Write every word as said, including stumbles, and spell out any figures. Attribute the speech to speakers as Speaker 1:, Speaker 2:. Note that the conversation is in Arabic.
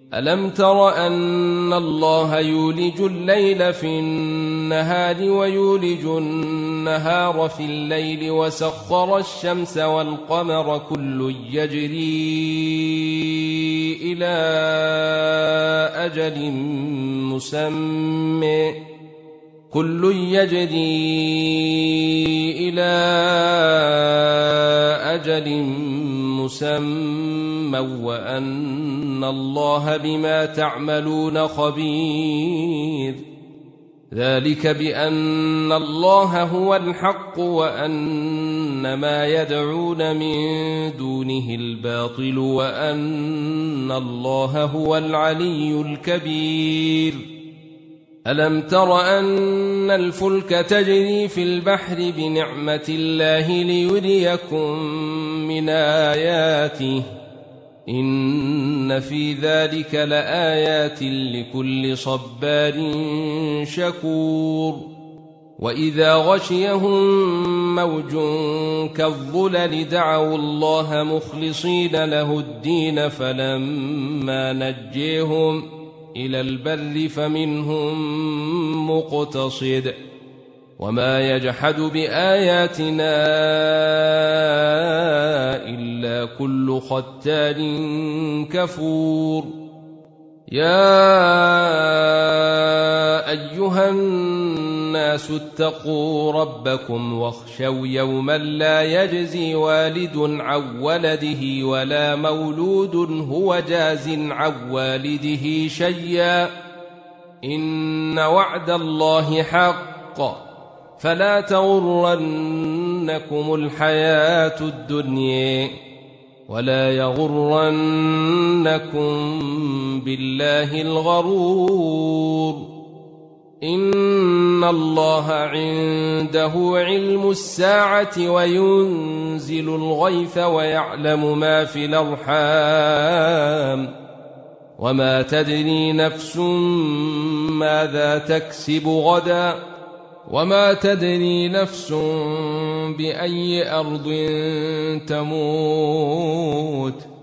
Speaker 1: ألم تر أن الله يولج الليل في النهار ويولج النهار في الليل وسخر الشمس والقمر كل يجري إلى أجل مسمى كل يجري إلى أجل مسمى وأن الله بما تعملون خبير ذلك بأن الله هو الحق وأن ما يدعون من دونه الباطل وأن الله هو العلي الكبير ألم تر أن الفلك تجري في البحر بنعمة الله ليريكم من آياته إن في ذلك لآيات لكل صبار شكور وإذا غشيهم موج كالظلل دعوا الله مخلصين له الدين فلما نجيهم إلى البر فمنهم مقتصد وما يجحد بآياتنا إلا كل ختار كفور يا أيها الناس اتقوا ربكم واخشوا يوما لا يجزي والد عن ولده ولا مولود هو جاز عن والده شيئا إن وعد الله حق فلا تغرنكم الحياة الدنيا ولا يغرنكم بالله الغرور إن الله عنده علم الساعة وينزل الغيث ويعلم ما في الأرحام وما تدري نفس ماذا تكسب غدا وما تدري نفس بأي أرض تموت